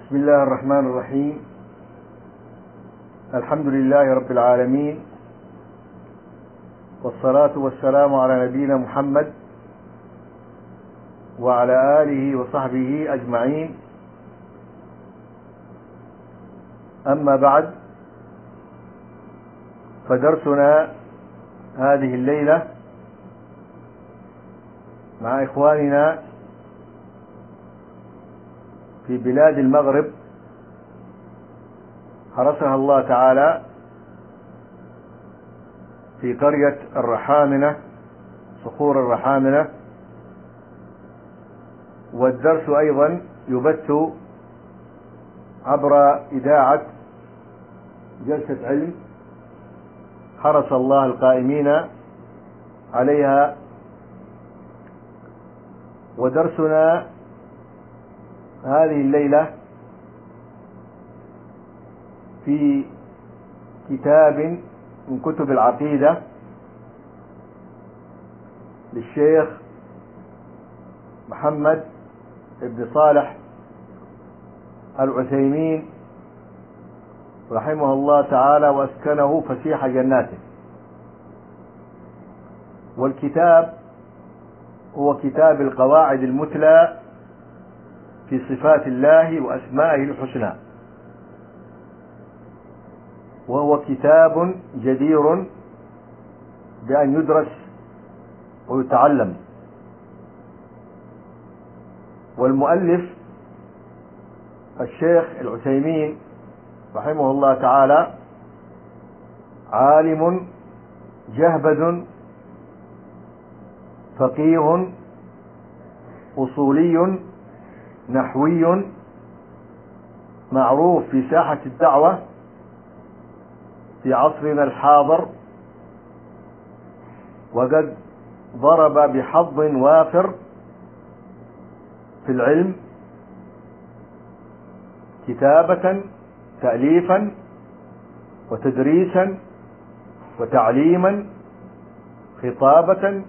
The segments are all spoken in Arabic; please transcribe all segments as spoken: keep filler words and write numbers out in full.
بسم الله الرحمن الرحيم. الحمد لله رب العالمين، والصلاة والسلام على نبينا محمد وعلى آله وصحبه أجمعين. أما بعد، فدرسنا هذه الليلة مع إخواننا في بلاد المغرب حرسها الله تعالى في قرية الرحامنة، صخور الرحامنة. والدرس أيضا يبث عبر إذاعة جلسة علم حرس الله القائمين عليها. ودرسنا هذه الليلة في كتاب من كتب العقيدة للشيخ محمد بن صالح العثيمين رحمه الله تعالى وأسكنه فسيح جناته. والكتاب هو كتاب القواعد المثلى في صفات الله وأسمائه الحسنى، وهو كتاب جدير بأن يدرس ويتعلم. والمؤلف الشيخ العثيمين رحمه الله تعالى عالم جهبذ فقيه أصولي نحوي معروف في ساحة الدعوة في عصرنا الحاضر، وقد ضرب بحظ وافر في العلم كتابة تأليفا وتدريسا وتعليما، خطابة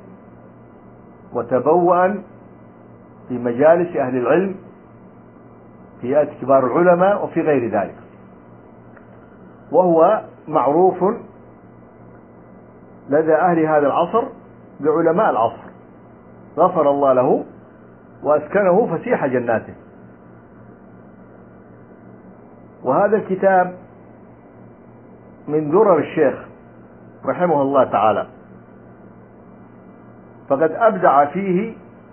وتبوءا في مجالس أهل العلم في هيئة كبار العلماء وفي غير ذلك. وهو معروف لدى أهل هذا العصر بعلماء العصر، غفر الله له وأسكنه فسيح جناته. وهذا الكتاب من درر الشيخ رحمه الله تعالى، فقد أبدع فيه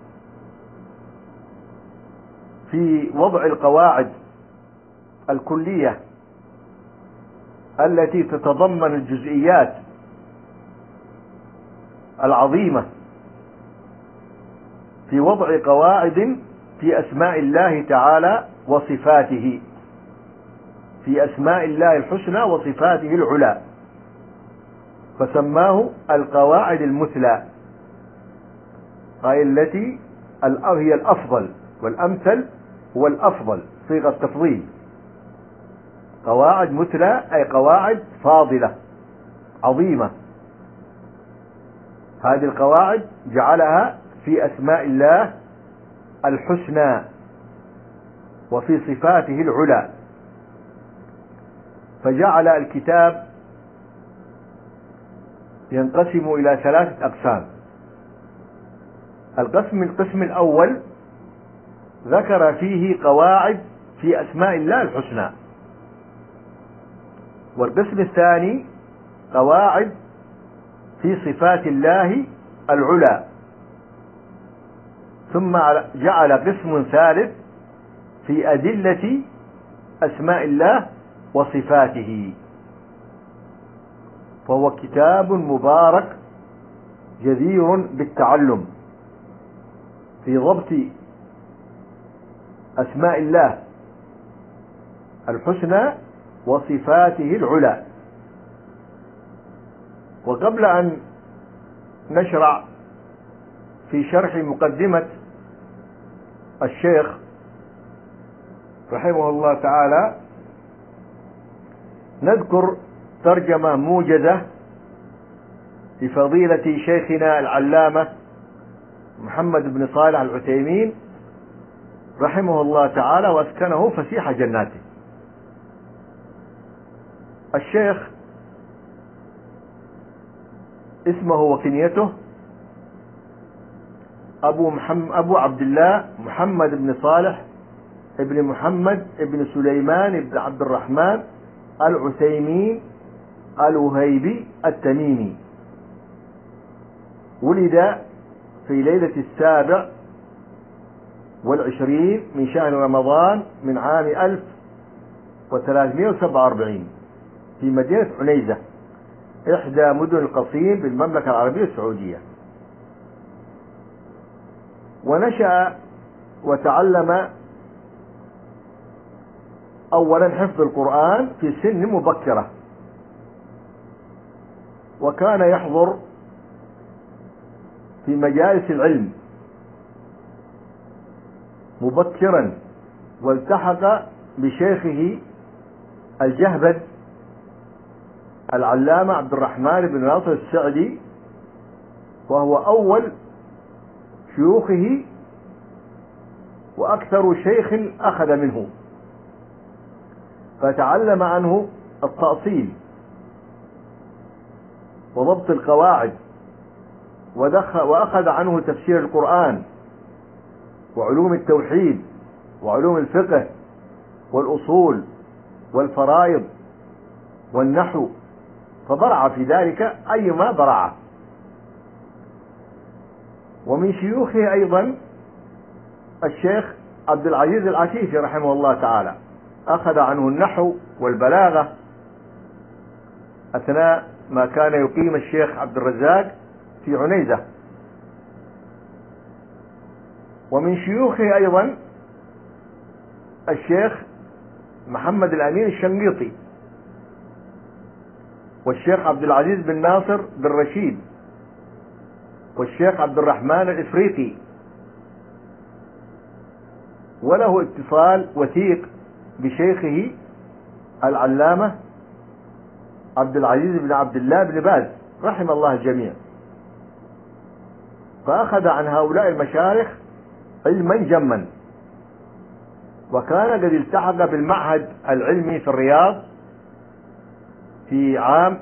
في وضع القواعد الكلية التي تتضمن الجزئيات العظيمة في وضع قواعد في أسماء الله تعالى وصفاته، في أسماء الله الحسنى وصفاته العلى، فسماه القواعد المثلى، أي التي هي الأفضل، والأمثل هو الأفضل، صيغة تفضيل. قواعد مثلى أي قواعد فاضلة عظيمة. هذه القواعد جعلها في أسماء الله الحسنى وفي صفاته العلى. فجعل الكتاب ينقسم إلى ثلاثة أقسام. القسم القسم الأول ذكر فيه قواعد في أسماء الله الحسنى، والقسم الثاني قواعد في صفات الله العلى، ثم جعل قسم ثالث في أدلة أسماء الله وصفاته. فهو كتاب مبارك جدير بالتعلم في ضبط أسماء الله الحسنى وصفاته العلى. وقبل أن نشرع في شرح مقدمة الشيخ رحمه الله تعالى، نذكر ترجمة موجزة لفضيلة شيخنا العلامة محمد بن صالح العثيمين رحمه الله تعالى وأسكنه فسيح جناته. الشيخ اسمه وكنيته أبو, محمد أبو عبد الله محمد بن صالح ابن محمد ابن سليمان ابن عبد الرحمن العثيمين الوهيبي التميمي. ولد في ليلة السابع والعشرين من شهر رمضان من عام ألف وثلاثمائة وسبعة وأربعين في مدينة عنيزة إحدى مدن القصيم بالمملكة العربية السعودية. ونشأ وتعلم أولا حفظ القرآن في سن مبكرة، وكان يحضر في مجالس العلم مبكرا، والتحق بشيخه الجهبذ العلامة عبد الرحمن بن ناصر السعدي، وهو أول شيوخه وأكثر شيخ أخذ منه، فتعلم عنه التأصيل وضبط القواعد، وأخذ عنه تفسير القرآن وعلوم التوحيد وعلوم الفقه والأصول والفرائض والنحو، فبرع في ذلك أيما برع. ومن شيوخه أيضا الشيخ عبد العزيز العفيفي رحمه الله تعالى، أخذ عنه النحو والبلاغة أثناء ما كان يقيم الشيخ عبد الرزاق في عنيزة. ومن شيوخه أيضا الشيخ محمد الأمين الشنقيطي، والشيخ عبد العزيز بن ناصر بن رشيد، والشيخ عبد الرحمن الإفريقي. وله اتصال وثيق بشيخه العلامة عبد العزيز بن عبد الله بن باز رحم الله الجميع، فأخذ عن هؤلاء المشايخ علما جما. وكان قد التحق بالمعهد العلمي في الرياض في عام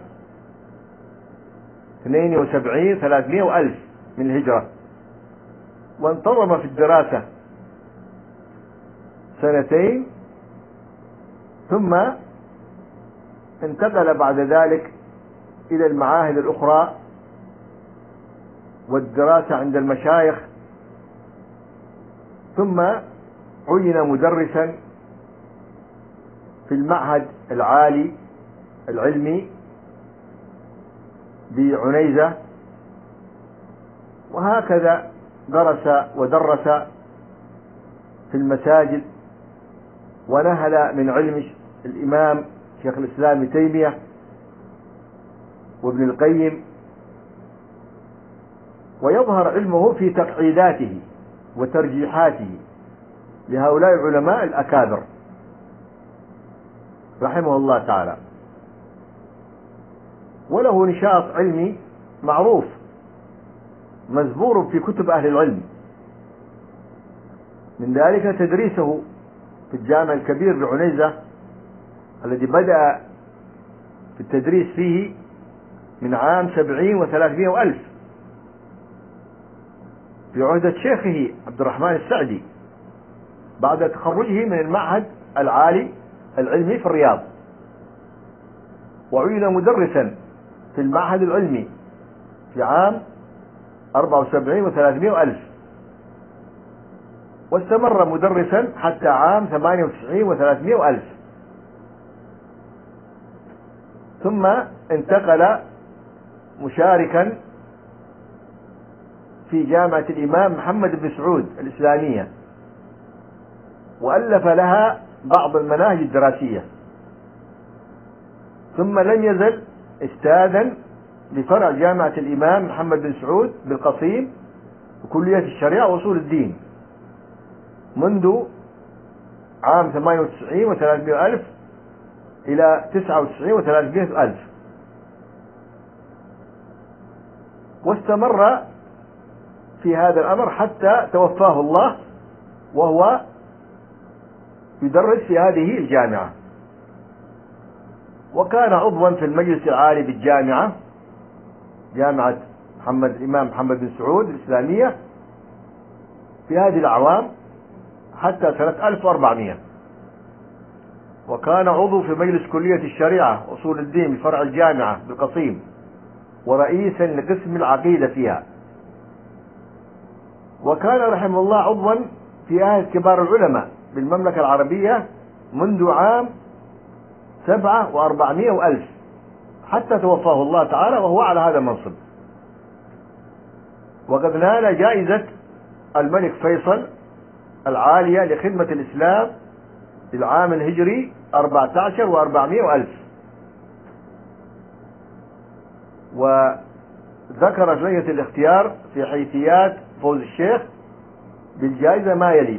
اثنين وسبعين ثلاثمائة وألف من الهجرة، وانتظم في الدراسة سنتين، ثم انتقل بعد ذلك إلى المعاهد الأخرى والدراسة عند المشايخ، ثم عين مدرسا في المعهد العالي العلمي بعنيزة، وهكذا درس ودرس في المساجد، ونهل من علم الإمام شيخ الإسلام ابن تيمية وابن القيم. ويظهر علمه في تقعيداته وترجيحاته لهؤلاء العلماء الأكابر رحمه الله تعالى. وله نشاط علمي معروف مزبور في كتب أهل العلم، من ذلك تدريسه في الجامع الكبير بعنيزة الذي بدأ في التدريس فيه من عام سبعين وثلاثمائة وألف في عهدة شيخه عبد الرحمن السعدي بعد تخرجه من المعهد العالي العلمي في الرياض، وعين مدرسا في المعهد العلمي في عام أربعة وسبعين وثلاثمائة وألف، واستمر مدرسا حتى عام ثمانية وتسعين وثلاثمائة وألف، ثم انتقل مشاركا في جامعة الإمام محمد بن سعود الإسلامية، وألف لها بعض المناهج الدراسية، ثم لم يزل استاذا لفرع جامعة الإمام محمد بن سعود بالقصيم وكلية الشريعة وأصول الدين منذ عام ثمانية وتسعين وثلاثمائة ألف إلى تسعة وتسعين وثلاثمائة ألف، واستمر في هذا الأمر حتى توفاه الله وهو يدرس في هذه الجامعة. وكان عضوا في المجلس العالي بالجامعة، جامعة محمد الإمام محمد بن سعود الإسلامية، في هذه الأعوام حتى سنة ألف وأربعمائة. وكان عضو في مجلس كلية الشريعة أصول الدين بفرع الجامعة بالقصيم، ورئيسا لقسم العقيدة فيها. وكان رحمه الله عضوا في هيئة كبار العلماء بالمملكة العربية منذ عام سبعة وأربعمائة وألف حتى توفاه الله تعالى وهو على هذا المنصب. وقد نال جائزة الملك فيصل العالية لخدمة الإسلام للعام الهجري أربعة عشر وأربعمائة وألف. وذكر لجنة الاختيار في حيثيات فوز الشيخ بالجائزة ما يلي: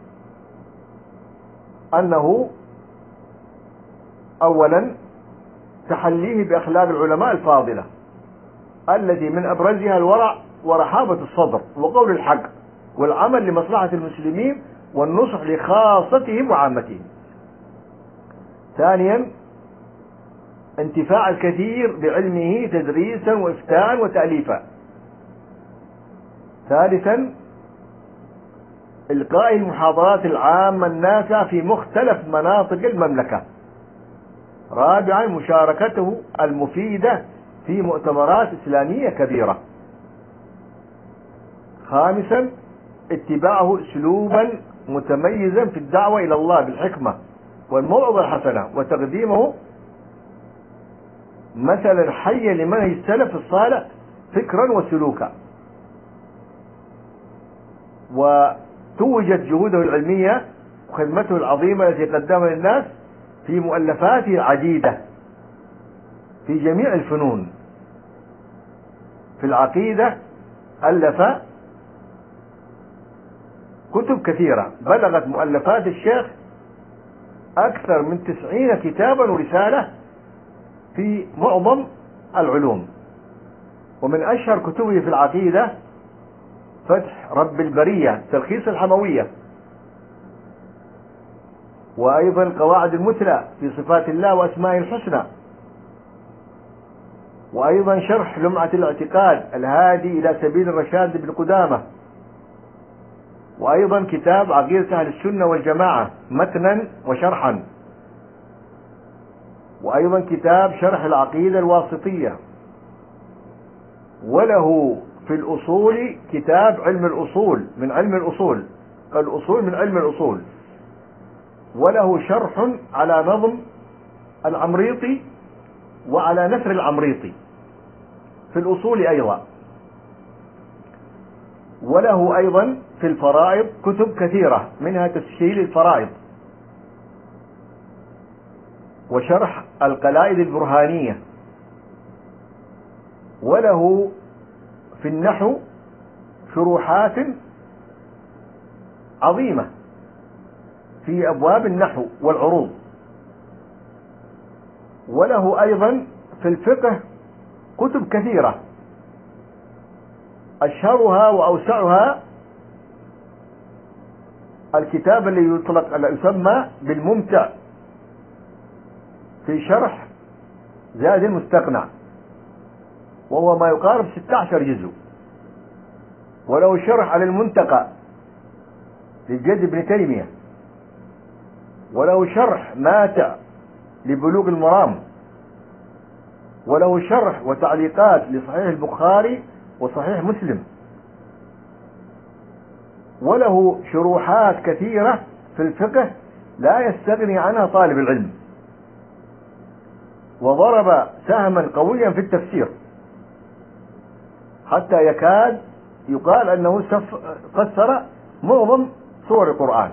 أنه أولا تحليه بأخلاق العلماء الفاضلة التي من أبرزها الورع ورحابة الصدر وقول الحق والعمل لمصلحة المسلمين والنصح لخاصتهم وعامتهم. ثانيا انتفاع الكثير بعلمه تدريسا وإفتاء وتأليفا. ثالثا إلقاء المحاضرات العامة النافعة في مختلف مناطق المملكة. رابعا مشاركته المفيدة في مؤتمرات إسلامية كبيرة. خامسا اتباعه أسلوبا متميزا في الدعوة إلى الله بالحكمة والموعظة الحسنة، وتقديمه مثلا حيا لمنهج السلف الصالح فكرا وسلوكا. وتوجت جهوده العلمية وخدمته العظيمة التي قدمها للناس في مؤلفاته العديدة في جميع الفنون. في العقيدة ألف كتب كثيرة بلغت مؤلفات الشيخ أكثر من تسعين كتابا ورسالة في معظم العلوم. ومن أشهر كتبه في العقيدة فتح رب البرية تلخيص الحموية، وأيضا قواعد المثلى في صفات الله وأسمائه الحسنى، وأيضا شرح لمعة الاعتقاد الهادي إلى سبيل الرشاد بن قدامة، وأيضا كتاب عقيدة أهل السنة والجماعة متنا وشرحا، وأيضا كتاب شرح العقيدة الواسطية. وله في الأصول كتاب علم الأصول من علم الأصول الأصول من علم الأصول. وله شرح على نظم العمريطي وعلى نثر العمريطي في الأصول أيضا. وله أيضا في الفرائض كتب كثيرة منها تسهيل الفرائض وشرح القلائد البرهانية. وله في النحو شروحات عظيمة في أبواب النحو والعروض. وله أيضا في الفقه كتب كثيرة أشهرها وأوسعها الكتاب الذي يطلق الذي يسمى بالممتع في شرح زاد المستقنع، وهو ما يقارب ستة عشر جزء. وله شرح على المنتقى للجد ابن تيمية. وله شرح ماتع لبلوغ المرام. وله شرح وتعليقات لصحيح البخاري وصحيح مسلم. وله شروحات كثيرة في الفقه لا يستغني عنها طالب العلم. وضرب سهما قويا في التفسير حتى يكاد يقال أنه فسر معظم سور القرآن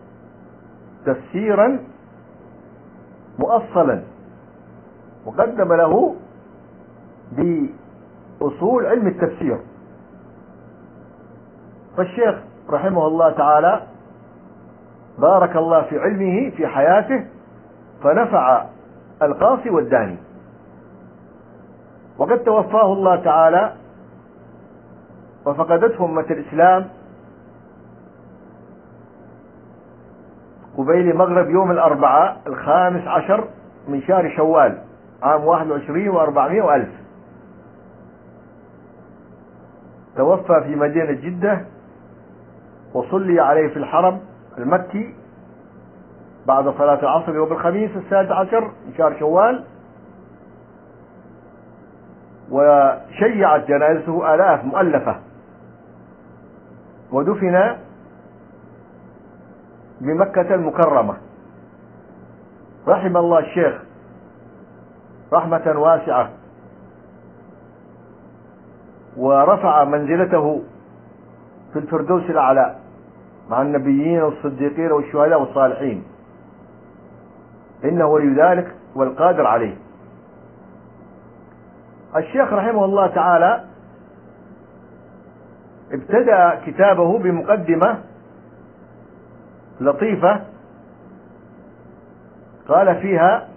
تفسيرا مؤصلا، وقدم له بأصول علم التفسير. فالشيخ رحمه الله تعالى بارك الله في علمه في حياته فنفع القاصي والداني. وقد توفاه الله تعالى وفقدته أمة الإسلام قبيل مغرب يوم الأربعاء الخامس عشر من شهر شوال عام واحد وعشرين وأربعمائة وألف. توفى في مدينة جدة، وصلي عليه في الحرم المكي بعد صلاة العصر يوم الخميس السادس عشر من شهر شوال، وشيعت جنازته آلاف مؤلفة، ودفن بمكة المكرمة. رحم الله الشيخ رحمة واسعة، ورفع منزلته في الفردوس الأعلى مع النبيين والصديقين والشهداء والصالحين، إنه ولي ذلك والقادر عليه. الشيخ رحمه الله تعالى ابتدأ كتابه بمقدمة لطيفة قال فيها: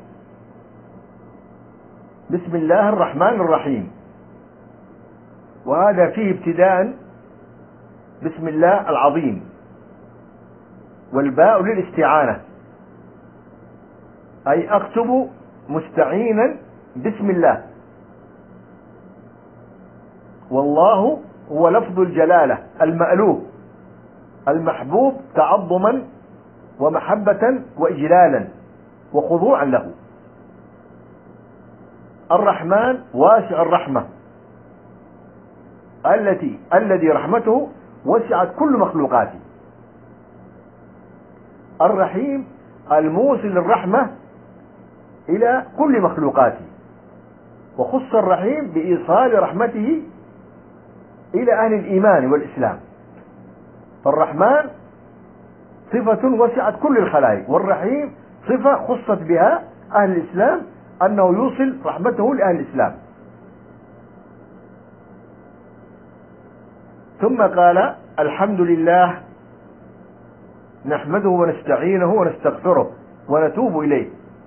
بسم الله الرحمن الرحيم. وهذا فيه ابتداء بسم الله العظيم، والباء للاستعانة، أي أكتب مستعينا بسم الله، والله هو لفظ الجلالة المألوف المحبوب تعظما ومحبة وإجلالا وخضوعا له. الرحمن واسع الرحمة التي الذي رحمته وسعت كل مخلوقاته. الرحيم الموصل الرحمة إلى كل مخلوقاته، وخص الرحيم بإيصال رحمته إلى أهل الإيمان والإسلام. فالرحمن صفة وسعت كل الخلائق، والرحيم صفة خصت بها أهل الإسلام أنه يوصل رحمته لأهل الإسلام. ثم قال: الحمد لله نحمده ونستعينه ونستغفره ونتوب إليه،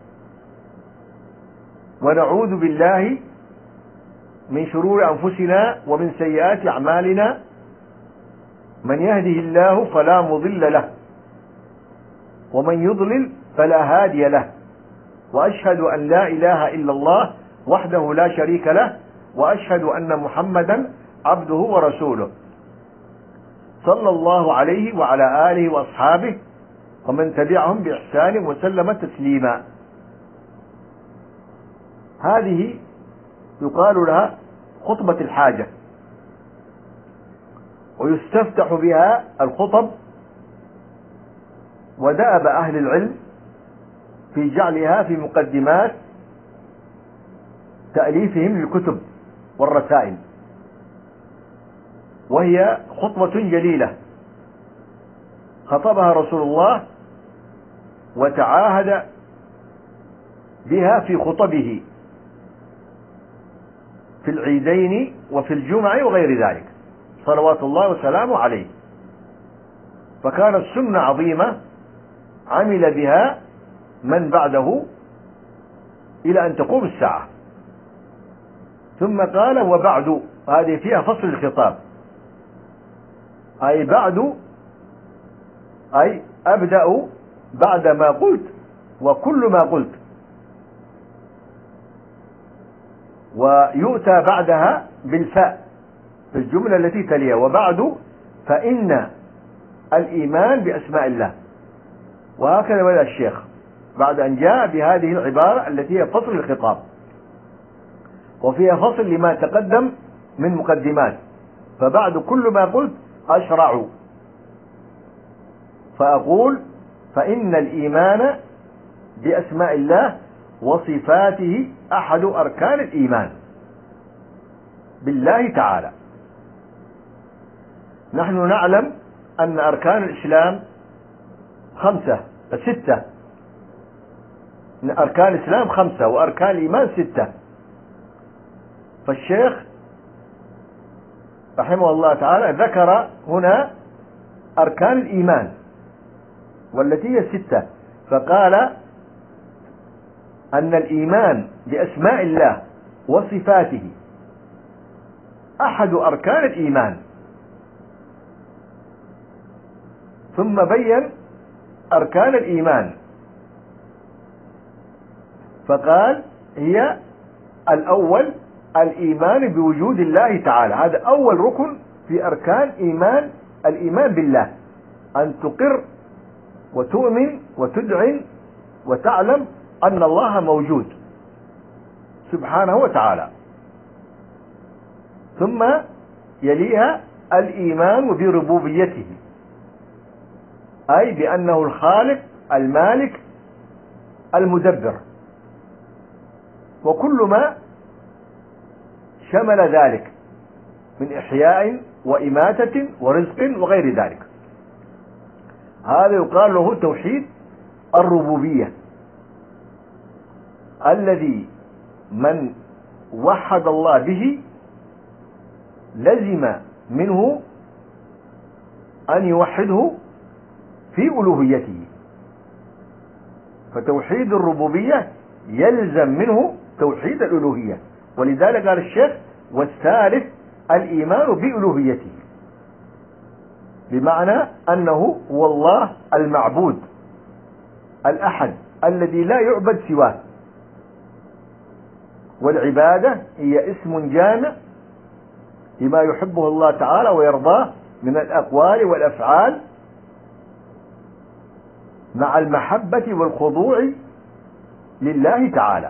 ونعوذ بالله من شرور أنفسنا ومن سيئات أعمالنا، من يهده الله فلا مضل له، ومن يضلل فلا هادي له، وأشهد أن لا إله إلا الله وحده لا شريك له، وأشهد أن محمدا عبده ورسوله، صلى الله عليه وعلى آله وأصحابه ومن تبعهم بإحسان وسلم تسليما. هذه يقال لها خطبة الحاجة، ويستفتح بها الخطب، ودأب أهل العلم في جعلها في مقدمات تأليفهم للكتب والرسائل، وهي خطبة جليلة خطبها رسول الله وتعاهد بها في خطبه في العيدين وفي الجمع وغير ذلك صلوات الله وسلامه عليه. فكانت سنة عظيمة عمل بها من بعده إلى أن تقوم الساعة. ثم قال: وبعد، هذه فيها فصل الخطاب، أي بعد، أي أبدأ بعد ما قلت وكل ما قلت. ويؤتى بعدها بالفاء في الجملة التي تليها: وبعد فإن الإيمان بأسماء الله. وهكذا بدأ الشيخ بعد أن جاء بهذه العبارة التي هي فصل الخطاب، وفيها فصل لما تقدم من مقدمات. فبعد كل ما قلت أشرع فأقول: فإن الإيمان بأسماء الله وصفاته أحد أركان الإيمان بالله تعالى. نحن نعلم أن أركان الإسلام خمسة ستة، أركان الإسلام خمسة وأركان الإيمان ستة. فالشيخ رحمه الله تعالى ذكر هنا أركان الإيمان والتي هي ستة، فقال أن الإيمان بأسماء الله وصفاته أحد أركان الإيمان. ثم بين أركان الإيمان، فقال هي الأول الإيمان بوجود الله تعالى، هذا أول ركن في أركان إيمان الإيمان بالله، أن تقر وتؤمن وتدعن وتعلم أن الله موجود سبحانه وتعالى. ثم يليها الإيمان بربوبيته، أي بأنه الخالق المالك المدبر، وكل ما شمل ذلك من إحياء وإماتة ورزق وغير ذلك، هذا يقال له توحيد الربوبية، الذي من وحد الله به لزم منه أن يوحده في ألوهيته، فتوحيد الربوبية يلزم منه توحيد الألوهية، ولذلك قال الشيخ والثالث الإيمان بألوهيته، بمعنى أنه هو الله المعبود الأحد الذي لا يعبد سواه، والعبادة هي اسم جامع لما يحبه الله تعالى ويرضاه من الأقوال والأفعال مع المحبة والخضوع لله تعالى،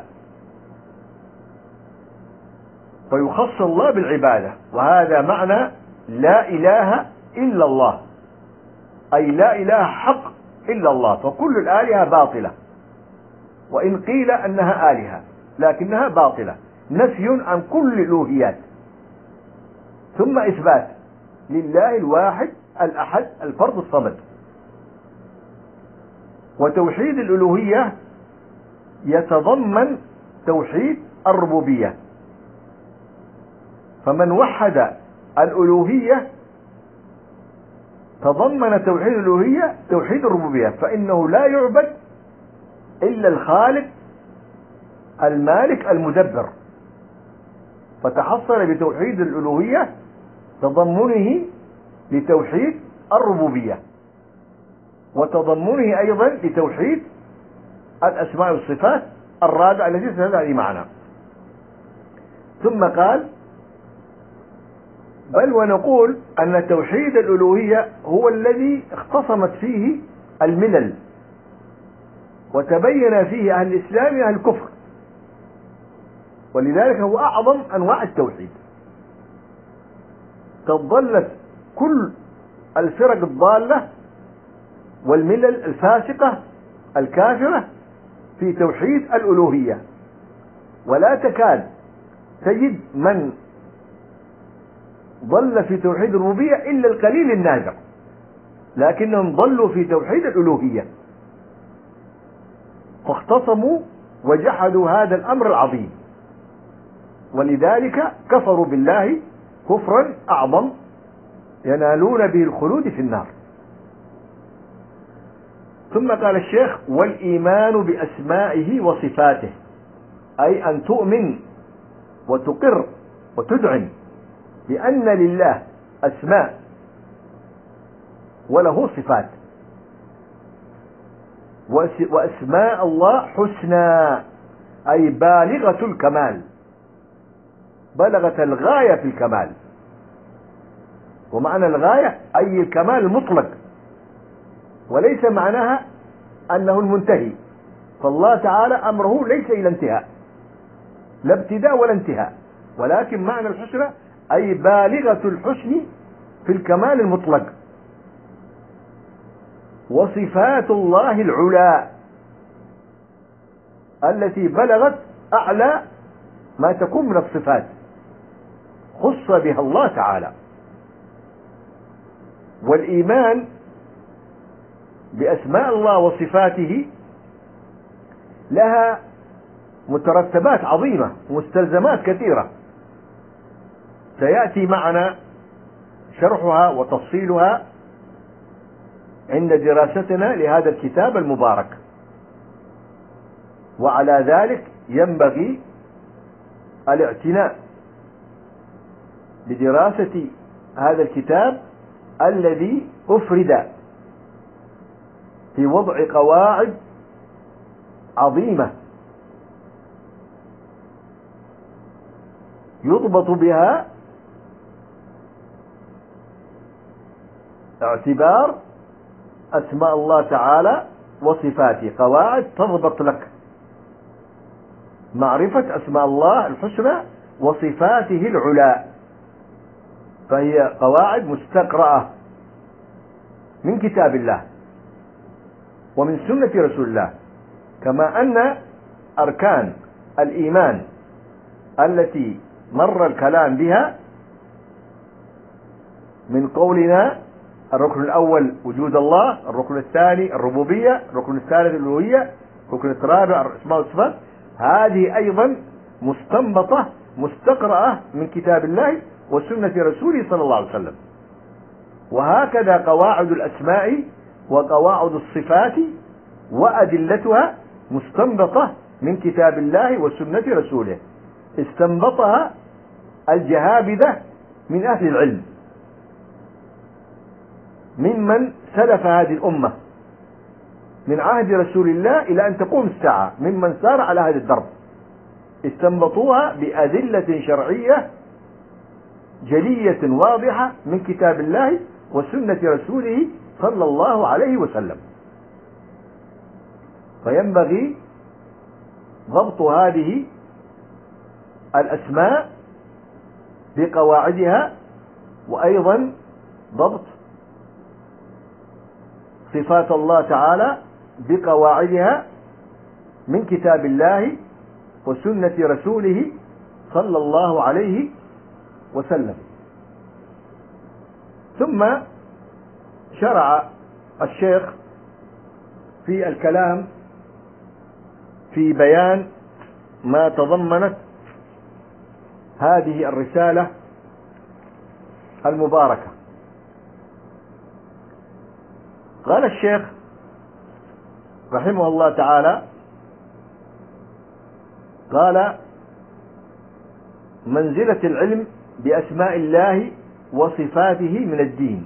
فيخص الله بالعبادة، وهذا معنى لا إله إلا الله، أي لا إله حق إلا الله، فكل الآلهة باطلة، وإن قيل أنها آلهة لكنها باطلة، نفي عن كل الألوهيات ثم إثبات لله الواحد الأحد الفرد الصمد. وتوحيد الألوهية يتضمن توحيد الربوبية، فمن وحد الألوهية تضمن توحيد الألوهية توحيد الربوبية، فإنه لا يعبد إلا الخالق المالك المدبر، فتحصل بتوحيد الألوهية تضمنه لتوحيد الربوبية، وتضمنه أيضا لتوحيد الأسماء والصفات الرابعة التي ستأتي معنا. ثم قال بل ونقول أن توحيد الألوهية هو الذي اختصمت فيه الملل وتبين فيه أهل الإسلام وأهل الكفر، ولذلك هو أعظم أنواع التوحيد. تضلت كل الفرق الضالة والملل الفاسقة الكافرة في توحيد الألوهية، ولا تكاد تجد من ضل في توحيد الربوبية إلا القليل النادر، لكنهم ضلوا في توحيد الألوهية، فاختصموا وجحدوا هذا الأمر العظيم، ولذلك كفروا بالله كفرا أعظم ينالون به الخلود في النار. ثم قال الشيخ والإيمان بأسمائه وصفاته، أي أن تؤمن وتقر وتدعن بأن لله أسماء وله صفات، وأسماء الله حسنى أي بالغة الكمال، بلغت الغاية في الكمال، ومعنى الغاية أي الكمال المطلق، وليس معناها أنه المنتهي، فالله تعالى أمره ليس إلى انتهاء، لا ابتداء ولا انتهاء، ولكن معنى الحسنى أي بالغة الحسن في الكمال المطلق. وصفات الله العلى التي بلغت أعلى ما تكون من الصفات خص بها الله تعالى. والإيمان بأسماء الله وصفاته لها مترتبات عظيمة ومستلزمات كثيرة سيأتي معنا شرحها وتفصيلها عند دراستنا لهذا الكتاب المبارك، وعلى ذلك ينبغي الاعتناء بدراسة هذا الكتاب الذي أفرد في وضع قواعد عظيمة يضبط بها اعتبار أسماء الله تعالى وصفاته، قواعد تضبط لك معرفة أسماء الله الحسنى وصفاته العلى، فهي قواعد مستقرأة من كتاب الله ومن سنة رسول الله، كما أن أركان الإيمان التي مر الكلام بها من قولنا الركن الأول وجود الله، الركن الثاني الربوبية، الركن الثالث الألوهية، الركن الرابع الأسماء والصفات، هذه أيضا مستنبطة مستقرأة من كتاب الله وسنة رسوله صلى الله عليه وسلم. وهكذا قواعد الأسماء وقواعد الصفات وأدلتها مستنبطة من كتاب الله وسنة رسوله، استنبطها الجهابذة من أهل العلم ممن سلف هذه الأمة من عهد رسول الله إلى أن تقوم الساعة، ممن سار على هذا الدرب، استنبطوها بأدلة شرعية جلية واضحة من كتاب الله وسنة رسوله صلى الله عليه وسلم. فينبغي ضبط هذه الأسماء بقواعدها، وأيضا ضبط صفات الله تعالى بقواعدها من كتاب الله وسنة رسوله صلى الله عليه وسلم. ثم شرع الشيخ في الكلام في بيان ما تضمنت هذه الرسالة المباركة. قال الشيخ رحمه الله تعالى: قال: منزلة العلم بأسماء الله وصفاته من الدين.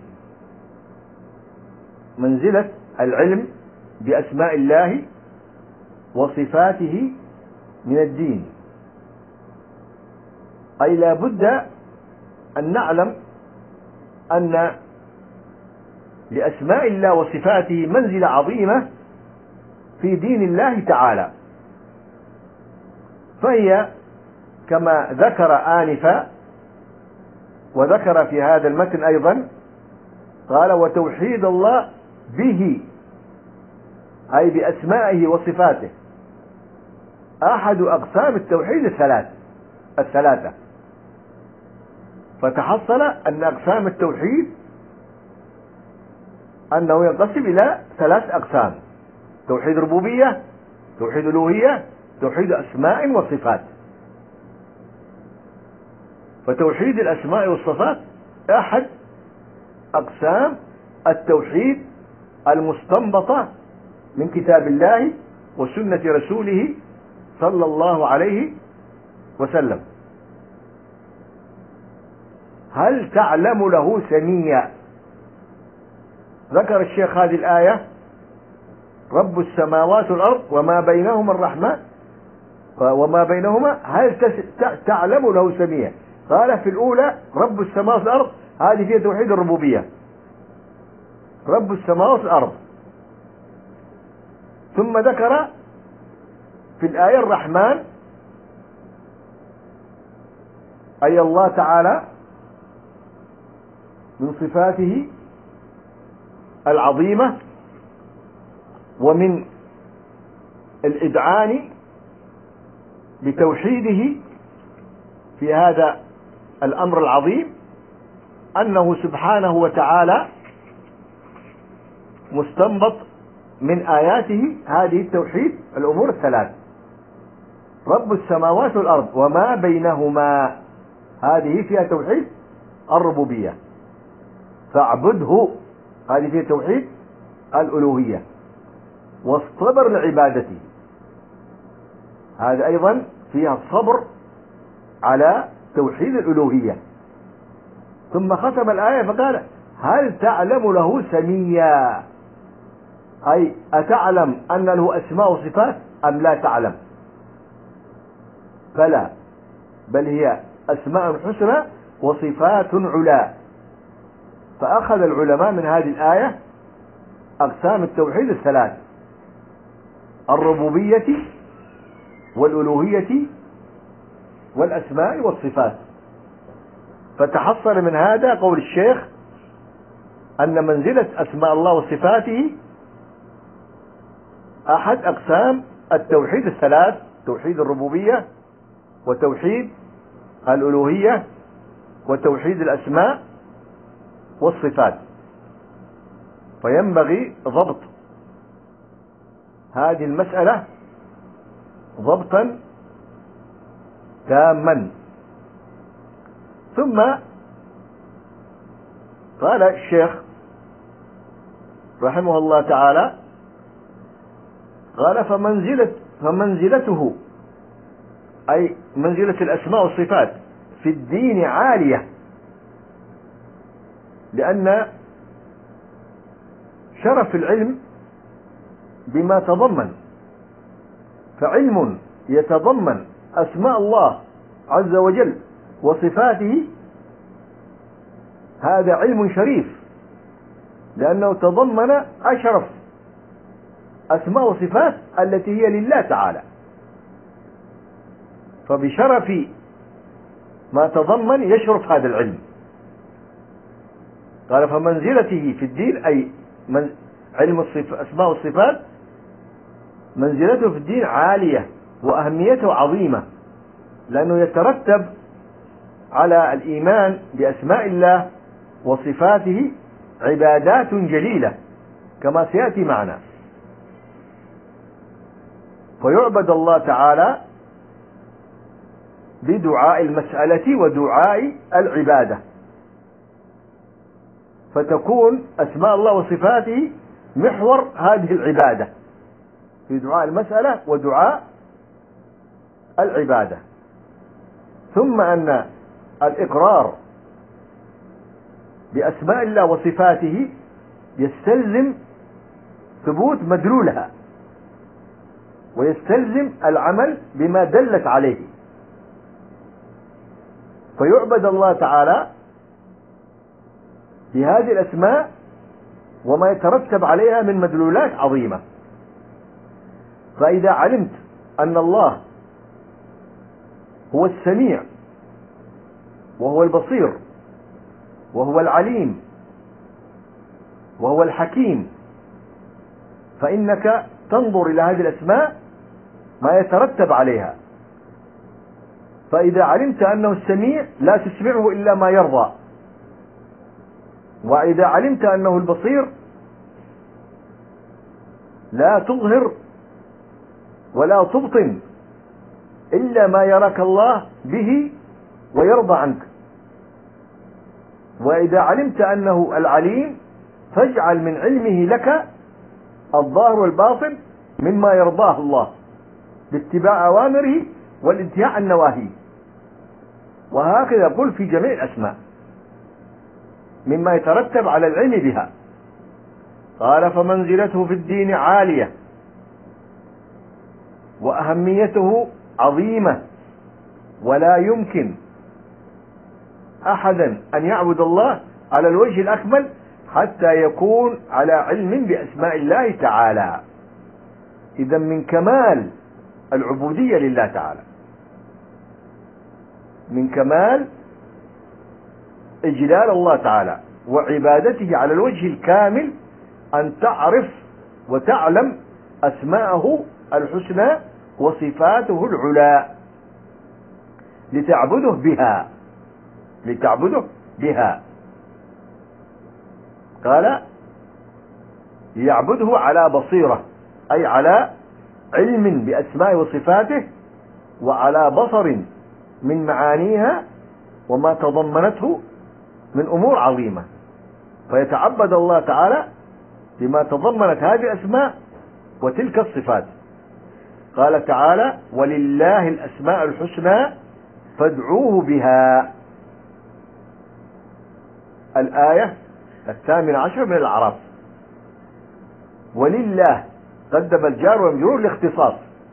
منزلة العلم بأسماء الله وصفاته من الدين، أي لا بد أن نعلم أن لأسماء الله وصفاته منزلة عظيمة في دين الله تعالى، فهي كما ذكر آنفا وذكر في هذا المتن أيضا، قال: وتوحيد الله به، أي بأسمائه وصفاته، أحد أقسام التوحيد الثلاث الثلاثة. فتحصل أن أقسام التوحيد أنه ينقسم إلى ثلاث أقسام: توحيد ربوبية، توحيد ألوهية، توحيد أسماء وصفات. فتوحيد الأسماء والصفات أحد أقسام التوحيد المستنبطة من كتاب الله وسنة رسوله صلى الله عليه وسلم. هل تعلم له سميا؟ ذكر الشيخ هذه الآية: رب السماوات والأرض وما بينهما الرحمن وما بينهما هل تعلم له سميا؟ قال في الأولى رب السماوات والأرض، هذه فيها توحيد الربوبية، رب السماوات والأرض. ثم ذكر في الآية الرحمن، أي الله تعالى من صفاته العظيمة ومن الإذعان بتوحيده في هذا الأمر العظيم أنه سبحانه وتعالى مستنبط من آياته هذه التوحيد الأمور الثلاث: رب السماوات والأرض وما بينهما، هذه فيها توحيد الربوبية. فاعبده، هذه فيها توحيد الألوهية. واصطبر لعبادته، هذا أيضا فيها الصبر على توحيد الألوهية. ثم ختم الآية فقال: هل تعلم له سميا؟ أي أتعلم أن له أسماء وصفات أم لا تعلم؟ فلا، بل هي أسماء حسنى وصفات علا. فأخذ العلماء من هذه الآية أقسام التوحيد الثلاث: الربوبية والألوهية والأسماء والصفات. فتحصل من هذا قول الشيخ أن منزلة أسماء الله وصفاته أحد أقسام التوحيد الثلاث: توحيد الربوبية وتوحيد الألوهية وتوحيد الأسماء والصفات. فينبغي ضبط هذه المسألة ضبطا تاما. ثم قال الشيخ رحمه الله تعالى، قال فمنزلة فمنزلته أي منزلة الأسماء والصفات في الدين عالية، لأن شرف العلم بما تضمن، فعلم يتضمن أسماء الله عز وجل وصفاته هذا علم شريف، لأنه تضمن أشرف أسماء وصفات التي هي لله تعالى. فبشرف ما تضمن يشرف هذا العلم. قال فمنزلته في الدين أي من علم الأسماء والصفات منزلته في الدين عالية وأهميته عظيمة، لأنه يترتب على الإيمان بأسماء الله وصفاته عبادات جليلة كما سيأتي معنا. فيعبد الله تعالى بدعاء المسألة ودعاء العبادة، فتكون أسماء الله وصفاته محور هذه العبادة في دعاء المسألة ودعاء العبادة. ثم أن الإقرار بأسماء الله وصفاته يستلزم ثبوت مدلولها ويستلزم العمل بما دلت عليه. فيعبد الله تعالى بهذه الأسماء وما يترتب عليها من مدلولات عظيمة. فإذا علمت أن الله هو السميع وهو البصير وهو العليم وهو الحكيم، فإنك تنظر إلى هذه الأسماء ما يترتب عليها. فإذا علمت أنه السميع لا تسمعه إلا ما يرضى، وإذا علمت أنه البصير لا تظهر ولا تبطن إلا ما يراك الله به ويرضى عنك. وإذا علمت أنه العليم فاجعل من علمه لك الظاهر والباطن مما يرضاه الله باتباع أوامره والانتهاء عن نواهيه. وهكذا يقول في جميع الأسماء مما يترتب على العلم بها. قال فمنزلته في الدين عالية وأهميته عظيمة، ولا يمكن أحدا أن يعبد الله على الوجه الأكمل حتى يكون على علم بأسماء الله تعالى. إذا من كمال العبودية لله تعالى، من كمال إجلال الله تعالى وعبادته على الوجه الكامل أن تعرف وتعلم أسماءه الحسنى وصفاته العلى لتعبده بها لتعبده بها قال يعبده على بصيرة، أي على علم بأسماء وصفاته وعلى بصر من معانيها وما تضمنته من أمور عظيمة. فيتعبد الله تعالى بما تضمنت هذه الأسماء وتلك الصفات. قال تعالى ولله الأسماء الحسنى فادعوه بها، الآية الثامنة عشر من الأعراف. ولله قدم الجار والمجرور لاختصاص.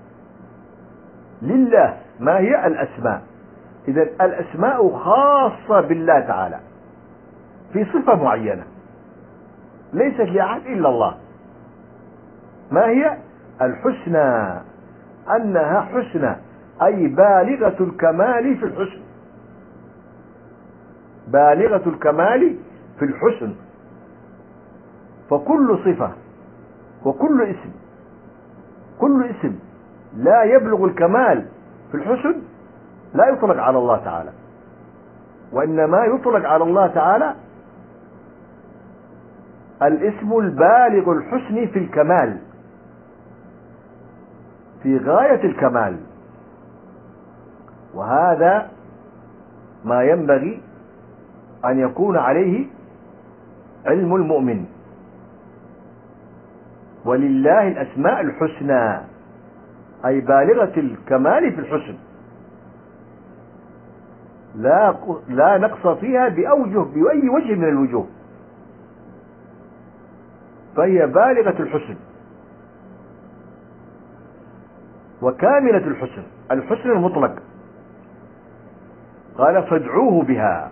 لله ما هي الأسماء؟ إذا الأسماء خاصة بالله تعالى في صفة معينة ليست لأحد إلا الله. ما هي؟ الحسنى، أنها حسنى أي بالغة الكمال في الحسن، بالغة الكمال في الحسن. فكل صفة وكل اسم، كل اسم لا يبلغ الكمال في الحسن لا يطلق على الله تعالى، وإنما يطلق على الله تعالى الاسم البالغ الحسن في الكمال، في غاية الكمال. وهذا ما ينبغي أن يكون عليه علم المؤمن. ولله الأسماء الحسنى أي بالغة الكمال في الحسن، لا لا نقص فيها بأوجه بأي وجه من الوجوه، فهي بالغة الحسن وكاملة الحسن، الحسن المطلق. قال فادعوه بها،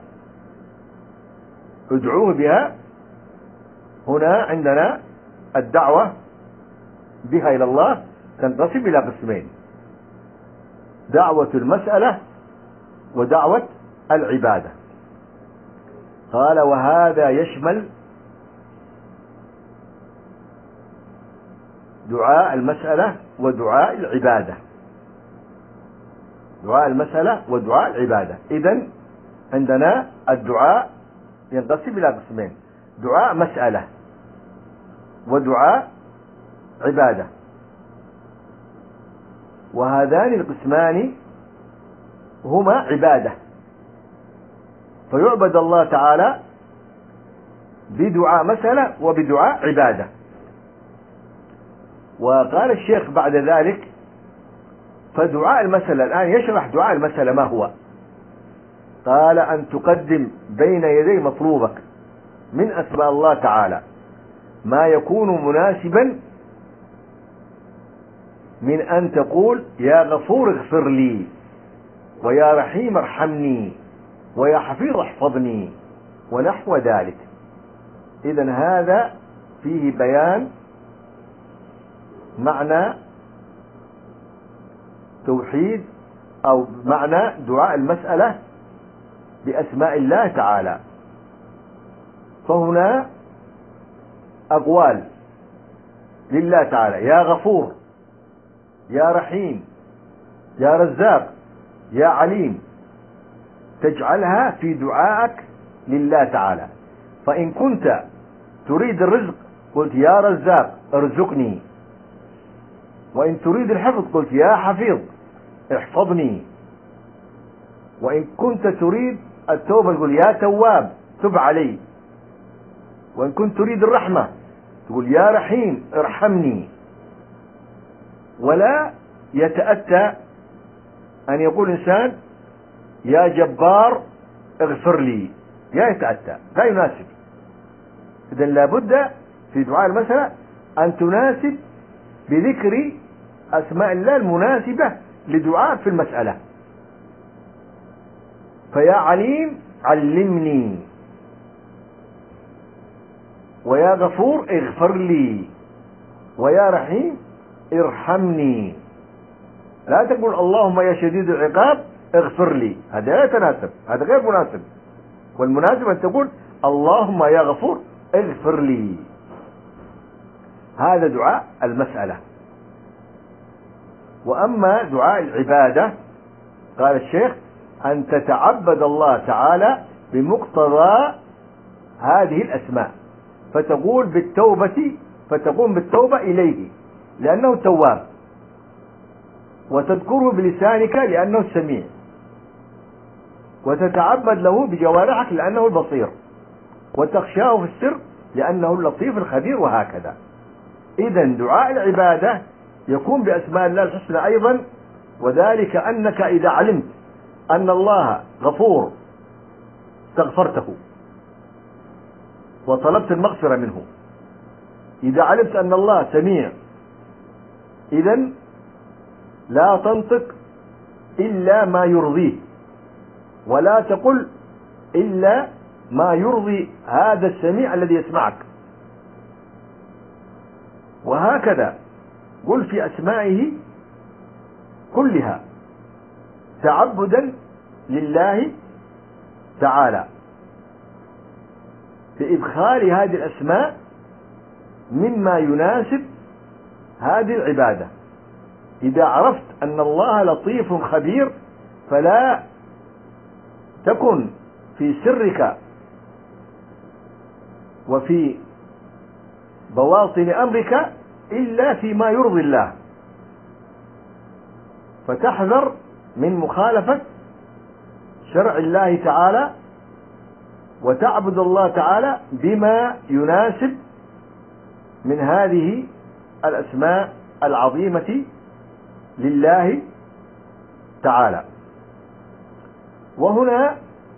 ادعوه بها. هنا عندنا الدعوة بها إلى الله تنقسم إلى قسمين: دعوة المسألة ودعوة العبادة. قال وهذا يشمل دعاء المسألة ودعاء العبادة، دعاء المسألة ودعاء العبادة. إذن عندنا الدعاء ينقسم إلى قسمين: دعاء مسألة ودعاء عبادة. وهذان القسمان هما عبادة، فيعبد الله تعالى بدعاء مسألة وبدعاء عبادة. وقال الشيخ بعد ذلك فدعاء المسألة، الآن يشرح دعاء المسألة ما هو. قال أن تقدم بين يدي مطلوبك من أسماء الله تعالى ما يكون مناسبا من أن تقول يا غفور اغفر لي، ويا رحيم ارحمني، ويا حفيظ احفظني، ونحو ذلك. إذن هذا فيه بيان معنى توحيد أو معنى دعاء المسألة بأسماء الله تعالى. فهنا أقوال لله تعالى: يا غفور، يا رحيم، يا رزاق، يا عليم، تجعلها في دعائك لله تعالى. فإن كنت تريد الرزق قلت يا رزاق ارزقني، وإن تريد الحفظ قلت يا حفيظ احفظني، وإن كنت تريد التوبة تقول يا تواب تب علي، وإن كنت تريد الرحمة تقول يا رحيم ارحمني. ولا يتأتى أن يقول إنسان يا جبار اغفر لي، لا يتأتى، لا يناسب. إذن لابد في دعاء المسألة أن تناسب بذكر أسماء الله المناسبة لدعاء في المسألة. فيا عليم علمني، ويا غفور اغفر لي، ويا رحيم ارحمني. لا تقول اللهم يا شديد العقاب اغفر لي، هذا لا يتناسب، هذا غير مناسب. والمناسب أن تقول اللهم يا غفور اغفر لي. هذا دعاء المسألة. وأما دعاء العبادة قال الشيخ أن تتعبد الله تعالى بمقتضى هذه الأسماء، فتقول بالتوبة فتقوم بالتوبة إليه لأنه تواب، وتذكره بلسانك لأنه السميع، وتتعبد له بجوارحك لأنه البصير، وتخشاه في السر لأنه اللطيف الخبير، وهكذا. إذن دعاء العبادة يكون بأسماء الله الحسنى أيضا، وذلك أنك إذا علمت أن الله غفور استغفرته وطلبت المغفرة منه، إذا علمت أن الله سميع إذن لا تنطق إلا ما يرضيه، ولا تقل إلا ما يرضي هذا السميع الذي يسمعك. وهكذا قل في أسمائه كلها تعبدا لله تعالى بإدخال هذه الأسماء مما يناسب هذه العبادة. إذا عرفت أن الله لطيف خبير فلا تكن في سرك وفي بواطن أمرك إلا فيما يرضي الله، فتحذر من مخالفة شرع الله تعالى وتعبد الله تعالى بما يناسب من هذه الأسماء العظيمة لله تعالى. وهنا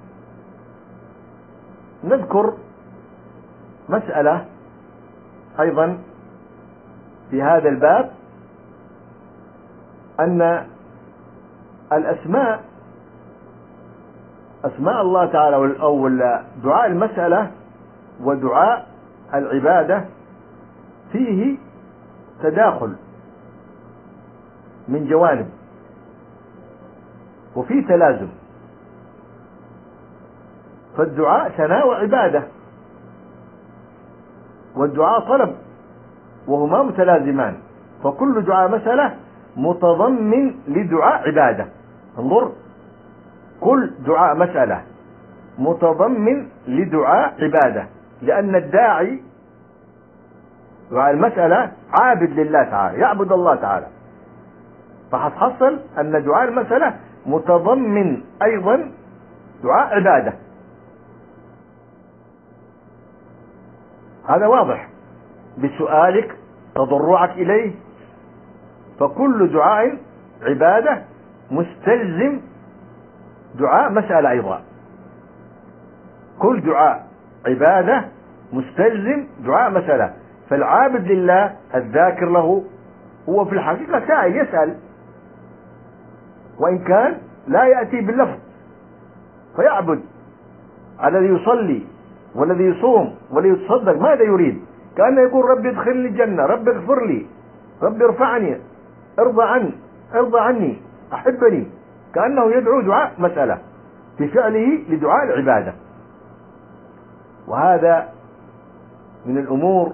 نذكر مسألة أيضا في هذا الباب، أن الأسماء أسماء الله تعالى أو دعاء المسألة ودعاء العبادة فيه تداخل من جوانب وفي تلازم. فالدعاء ثناء وعبادة، والدعاء طلب، وهما متلازمان. فكل دعاء مسألة متضمن لدعاء عبادة. انظر، كل دعاء مسألة متضمن لدعاء عبادة، لأن الداعي دعاء المسألة عابد لله تعالى، يعبد الله تعالى، فحصل أن دعاء المسألة متضمن أيضا دعاء عبادة. هذا واضح بسؤالك تضرعك إليه، فكل دعاء عبادة مستلزم دعاء مسألة أيضا. كل دعاء عبادة مستلزم دعاء مسألة. فالعابد لله الذاكر له هو في الحقيقة سائل يسأل، وإن كان لا يأتي باللفظ، فيعبد. الذي يصلي والذي يصوم والذي يتصدق ماذا يريد؟ كأنه يقول ربي ادخلني الجنة، ربي اغفر لي، ربي ارفعني، ارضى عني ارضى عني أحبني. كأنه يدعو دعاء مسألة في فعله لدعاء العبادة. وهذا من الأمور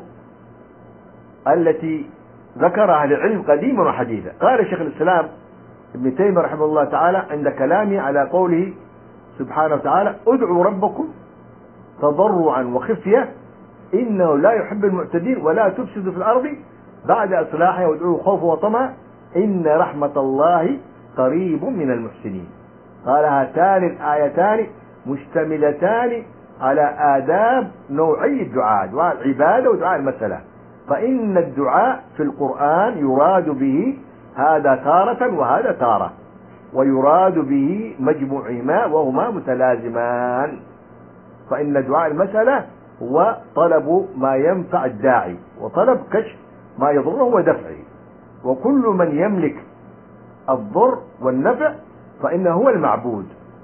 التي ذكرها أهل العلم قديما وحديثا. قال شيخ الإسلام ابن تيمية رحمه الله تعالى عند كلامه على قوله سبحانه وتعالى: ادعوا ربكم تضرعا وخفية إنه لا يحب المعتدين ولا تفسدوا في الأرض بعد إصلاحها وادعوه خوفا وطمعا إن رحمة الله قريب من المحسنين. قال هاتان الآيتان مشتملتان على آداب نوعي الدعاء، دعاء العبادة ودعاء المسألة. فإن الدعاء في القرآن يراد به هذا تارة وهذا تارة، ويراد به مجموعهما وهما متلازمان. فإن دعاء المسألة هو طلب ما ينفع الداعي وطلب كشف ما يضره ودفعه، وكل من يملك الضر والنفع فإنه هو المعبود،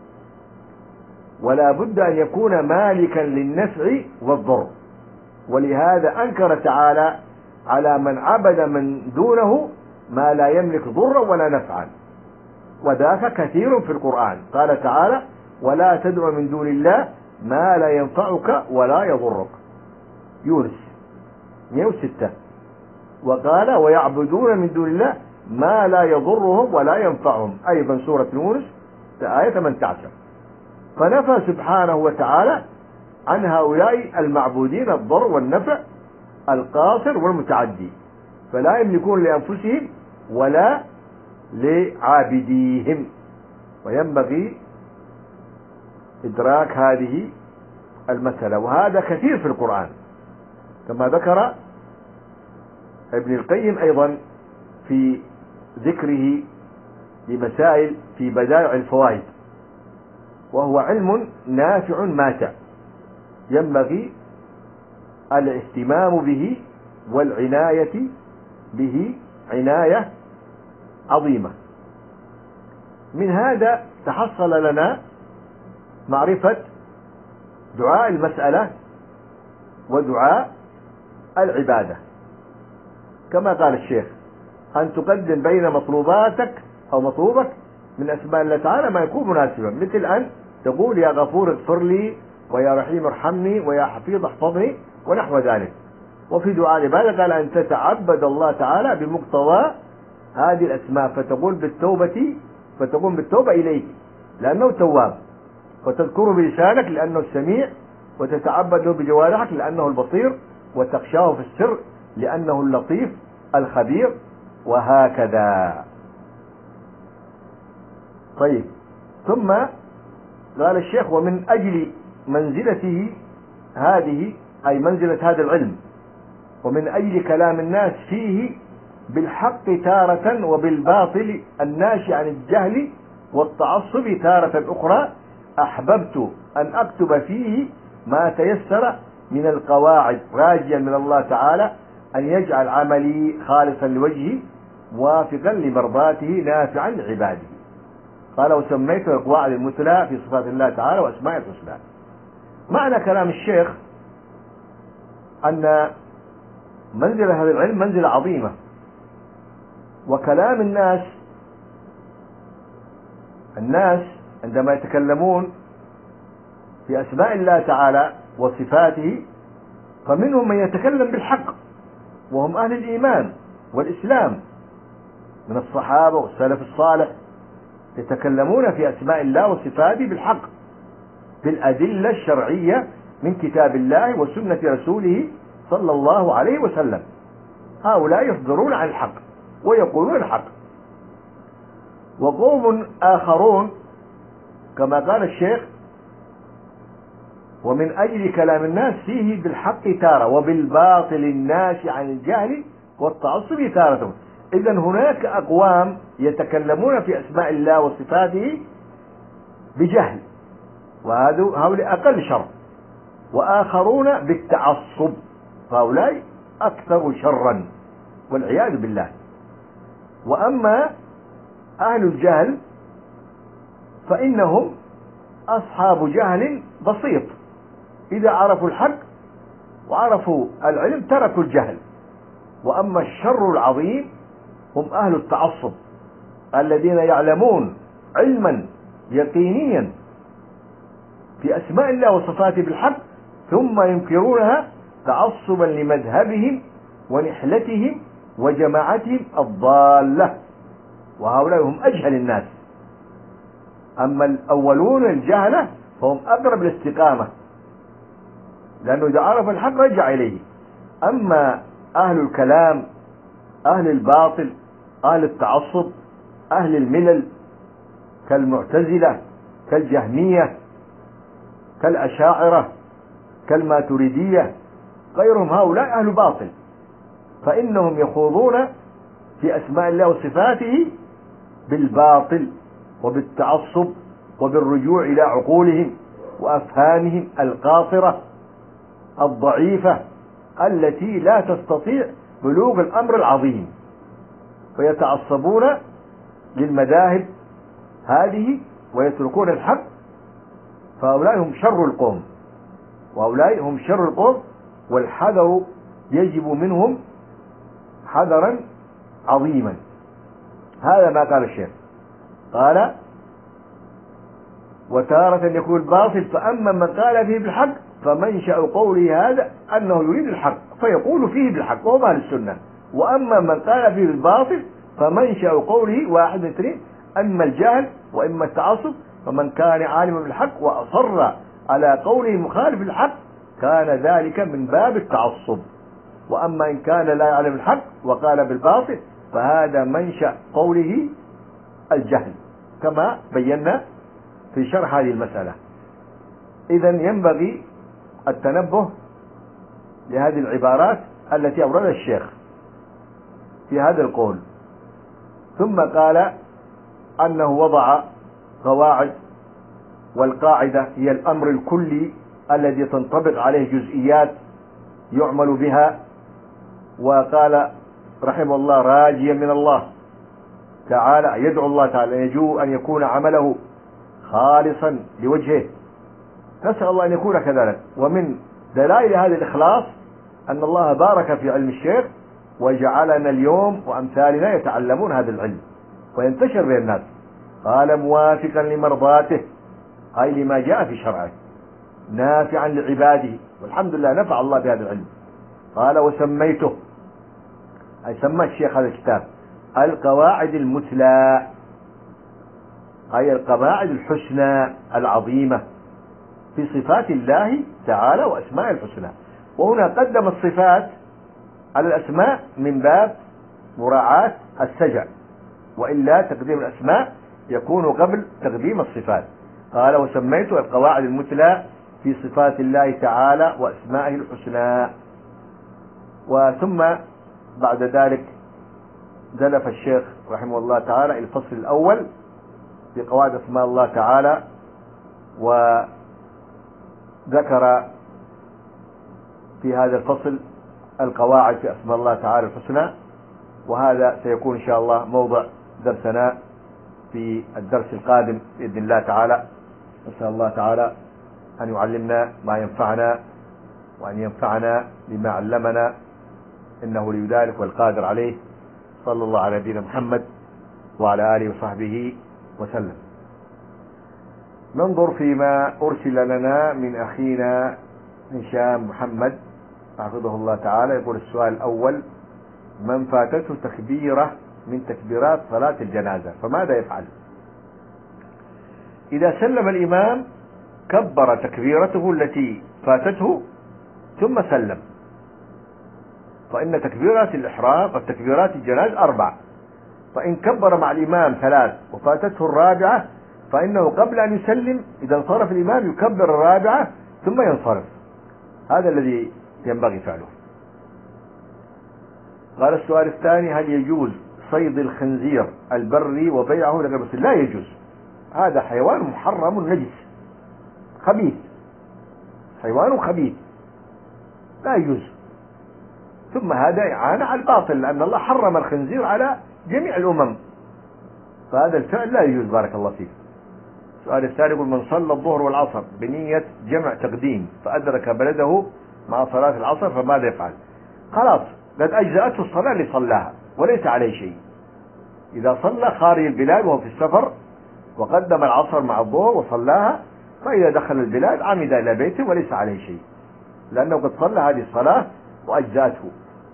ولا بد أن يكون مالكا للنفع والضر. ولهذا أنكر تعالى على من عبد من دونه ما لا يملك ضرا ولا نفعا، وذاك كثير في القرآن. قال تعالى: ولا تدع من دون الله ما لا ينفعك ولا يضرك، يونس مئة وستة. وقال: ويعبدون من دون الله ما لا يضرهم ولا ينفعهم، أيضا سورة يونس آية ثمانية عشر. فنفى سبحانه وتعالى عن هؤلاء المعبودين الضر والنفع القاصر والمتعدي، فلا يملكون لأنفسهم ولا لعابديهم. وينبغي إدراك هذه المسألة، وهذا كثير في القرآن كما ذكر ابن القيم أيضا في ذكره لمسائل في بدائع الفوائد، وهو علم نافع ماتع ينبغي الاهتمام به والعناية به عناية عظيمة. من هذا تحصل لنا معرفة دعاء المسألة ودعاء العبادة، كما قال الشيخ: أن تقدم بين مطلوباتك أو مطلوبك من أسماء الله تعالى ما يكون مناسبا، مثل أن تقول: يا غفور اغفر لي، ويا رحيم ارحمني، ويا حفيظ احفظني، ونحو ذلك. وفي دعاء العبادة قال: أن تتعبد الله تعالى بمقتضى هذه الأسماء، فتقول بالتوبة فتقوم بالتوبة إليه لأنه تواب، وتذكره بلسانك لأنه السميع، وتتعبده بجوارحك لأنه البصير، وتخشاه في السر لأنه اللطيف الخبير، وهكذا. طيب، ثم قال الشيخ: ومن أجل منزلته هذه، أي منزلة هذا العلم، ومن أجل كلام الناس فيه بالحق تارة وبالباطل الناشئ عن الجهل والتعصب تارة أخرى، أحببت أن أكتب فيه ما تيسر من القواعد، راجيا من الله تعالى أن يجعل عملي خالصا لوجهه موافقا لمرضاته نافعا لعباده. قال: وسميته القواعد المثلى في صفات الله تعالى وأسماء الحسنى. معنى كلام الشيخ أن منزلة هذا العلم منزلة عظيمة، وكلام الناس الناس عندما يتكلمون في أسماء الله تعالى وصفاته، فمنهم من يتكلم بالحق وهم أهل الإيمان والإسلام من الصحابة والسلف الصالح، يتكلمون في أسماء الله وصفاته بالحق بالأدلة الشرعية من كتاب الله وسنة رسوله صلى الله عليه وسلم. هؤلاء يصدرون عن الحق ويقولون الحق. وقوم آخرون كما قال الشيخ: ومن أجل كلام الناس فيه بالحق تارة وبالباطل الناشئ عن الجهل والتعصب تارة. إذن هناك أقوام يتكلمون في أسماء الله وصفاته بجهل، وهؤلاء أقل شر، وآخرون بالتعصب، فهؤلاء أكثر شرا والعياذ بالله. وأما أهل الجهل فإنهم أصحاب جهل بسيط، إذا عرفوا الحق وعرفوا العلم تركوا الجهل. وأما الشر العظيم هم أهل التعصب الذين يعلمون علما يقينيا في أسماء الله وصفاته بالحق، ثم ينكرونها تعصبا لمذهبهم ونحلتهم وجماعتهم الضالة، وهؤلاء هم أجهل الناس. أما الأولون الجهلة فهم أقرب الاستقامة، لأنه إذا عرف الحق رجع إليه. أما أهل الكلام، أهل الباطل، أهل التعصب، أهل الملل كالمعتزلة كالجهمية كالأشاعرة كالماتريدية غيرهم، هؤلاء أهل باطل، فإنهم يخوضون في أسماء الله وصفاته بالباطل وبالتعصب وبالرجوع إلى عقولهم وأفهامهم القاصرة الضعيفة التي لا تستطيع بلوغ الأمر العظيم، فيتعصبون للمذاهب هذه ويتركون الحق. فهؤلاء هم شر القوم، وهؤلاء هم شر القوم، والحذر يجب منهم حذرا عظيما. هذا ما قال الشيخ. قال: وتارة يكون باطل، فأما من قال فيه بالحق فمنشأ قوله هذا أنه يريد الحق فيقول فيه بالحق وهو أهل السنة. وأما من قال فيه بالباطل فمنشأ قوله واحد من اثنين: أما الجهل وإما التعصب. فمن كان عالما بالحق وأصر على قوله مخالف الحق كان ذلك من باب التعصب. وأما إن كان لا يعلم الحق وقال بالباطل فهذا منشأ قوله الجهل، كما بينا في شرح هذه المسألة. إذن ينبغي التنبه لهذه العبارات التي أوردها الشيخ في هذا القول. ثم قال أنه وضع قواعد، والقاعدة هي الأمر الكلي الذي تنطبق عليه جزئيات يعمل بها وقال رحمه الله راجيا من الله تعالى، يدعو الله تعالى يجو أن يكون عمله خالصا لوجهه، نسأل الله أن يكون كذلك. ومن دلائل هذا الإخلاص أن الله بارك في علم الشيخ وجعلنا اليوم وأمثالنا يتعلمون هذا العلم وينتشر بين الناس. قال موافقا لمرضاته، أي لما جاء في شرعه، نافعا لعباده، والحمد لله نفع الله بهذا العلم. قال وسميته، أي سمى الشيخ هذا الكتاب القواعد المثلى، أي القواعد الحسنى العظيمة في صفات الله تعالى وأسماء الحسنى. وهنا قدم الصفات على الأسماء من باب مراعاة السجع، وإلا تقديم الأسماء يكون قبل تقديم الصفات. قال وسميته القواعد المثلى في صفات الله تعالى وأسمائه الحسنى. وثم بعد ذلك زلف الشيخ رحمه الله تعالى إلى الفصل الأول في قواعد أسماء الله تعالى، وذكر في هذا الفصل القواعد في أسماء الله تعالى الحسنى، وهذا سيكون إن شاء الله موضع درسنا في الدرس القادم بإذن الله تعالى. نسأل الله تعالى أن يعلمنا ما ينفعنا وأن ينفعنا بما علمنا، إنه لي ذلك والقادر عليه. صلى الله على نبينا محمد وعلى آله وصحبه وسلم. ننظر فيما أرسل لنا من أخينا هشام محمد حفظه الله تعالى. يقول السؤال الأول: من فاتته تكبيرة من تكبيرات صلاة الجنازة فماذا يفعل؟ إذا سلم الإمام كبر تكبيرته التي فاتته ثم سلم، فإن تكبيرات الإحرام والتكبيرات الجنازة أربع، فإن كبر مع الإمام ثلاث وفاتته الرابعة فإنه قبل أن يسلم إذا انصرف الإمام يكبر الرابعة ثم ينصرف. هذا الذي ينبغي فعله. قال السؤال الثاني: هل يجوز صيد الخنزير البري وبيعه لغير المسلم؟ لا يجوز، هذا حيوان محرم نجس خبيث، حيوان خبيث لا يجوز. ثم هذا إعانة على الباطل، لأن الله حرم الخنزير على جميع الأمم، فهذا الفعل لا يجوز. بارك الله فيك. السؤال الثاني يقول: من صلى الظهر والعصر بنية جمع تقديم فأدرك بلده مع صلاة العصر فماذا يفعل؟ خلاص قد أجزأته الصلاة اللي صلاها وليس عليه شيء. إذا صلى خارج البلاد وهو في السفر وقدم العصر مع الظهر وصلاها، فإذا دخل البلاد عمد إلى بيته وليس عليه شيء، لأنه قد صلى هذه الصلاة وأجزأته.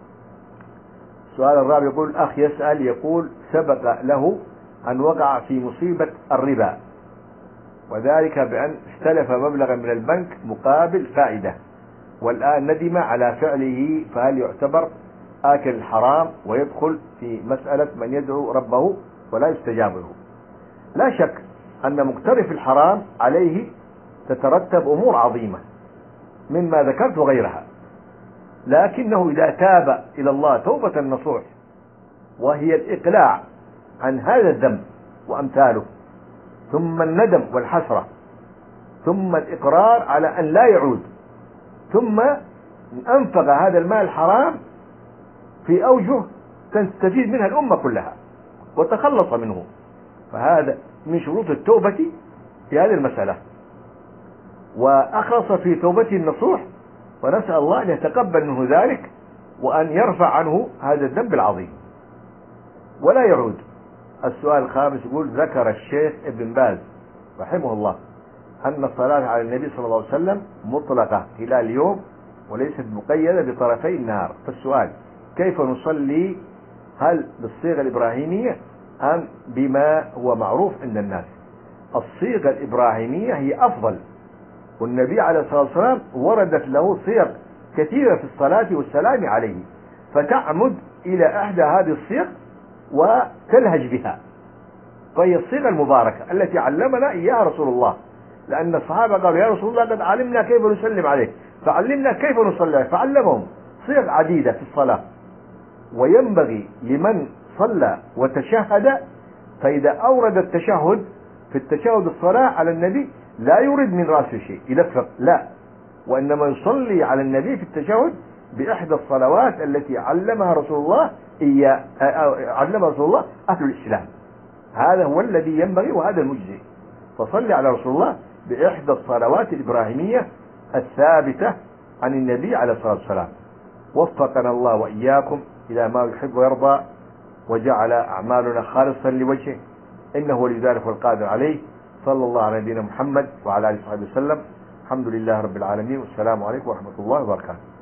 السؤال الرابع يقول: الأخ يسأل يقول: سبق له أن وقع في مصيبة الربا، وذلك بأن استلف مبلغا من البنك مقابل فائدة، والآن ندم على فعله، فهل يعتبر آكل الحرام ويدخل في مسألة من يدعو ربه ولا يستجاب له؟ لا شك أن مقترف الحرام عليه تترتب أمور عظيمة مما ذكرت وغيرها، لكنه إذا تاب إلى الله توبة نصوح، وهي الإقلاع عن هذا الذنب وأمثاله، ثم الندم والحسرة، ثم الإقرار على أن لا يعود، ثم أنفق هذا المال الحرام في أوجه تستفيد منها الأمة كلها وتخلص منه، فهذا من شروط التوبة في هذه المسألة، وأخلص في توبته النصوح، ونسأل الله أن يتقبل منه ذلك وأن يرفع عنه هذا الذنب العظيم ولا يعود. السؤال الخامس يقول: ذكر الشيخ ابن باز رحمه الله أن الصلاة على النبي صلى الله عليه وسلم مطلقة خلال اليوم وليست مقيدة بطرفي النهار، فالسؤال: كيف نصلي؟ هل بالصيغة الإبراهيمية أم بما هو معروف عند الناس؟ الصيغة الإبراهيمية هي أفضل، والنبي عليه الصلاة والسلام وردت له صيغ كثيرة في الصلاة والسلام عليه، فتعمد إلى إحدى هذه الصيغ وتلهج بها، فهي الصيغة المباركة التي علمنا إياها رسول الله، لأن الصحابة قالوا: يا رسول الله قد علمنا كيف نسلم عليك فعلمنا كيف نصلي عليك، فعلمهم صيغ عديدة في الصلاة. وينبغي لمن صلى وتشهد، فإذا أورد التشهد في التشهد الصلاة على النبي لا يريد من رأسه شيء يلفق، لا، وإنما يصلي على النبي في التشهد بإحدى الصلوات التي علمها رسول الله إياه علمها رسول الله أهل الإسلام. هذا هو الذي ينبغي وهذا المجزي. فصل على رسول الله بإحدى الصلوات الإبراهيمية الثابتة عن النبي عليه الصلاة والسلام. وفقنا الله وإياكم إلى ما يحب ويرضى، وجعل أعمالنا خالصا لوجهه، إنه ولي ذلك والقادر عليه. صلى الله على نبينا محمد وعلى آله وصحبه وسلم. الحمد لله رب العالمين، والسلام عليكم ورحمة الله وبركاته.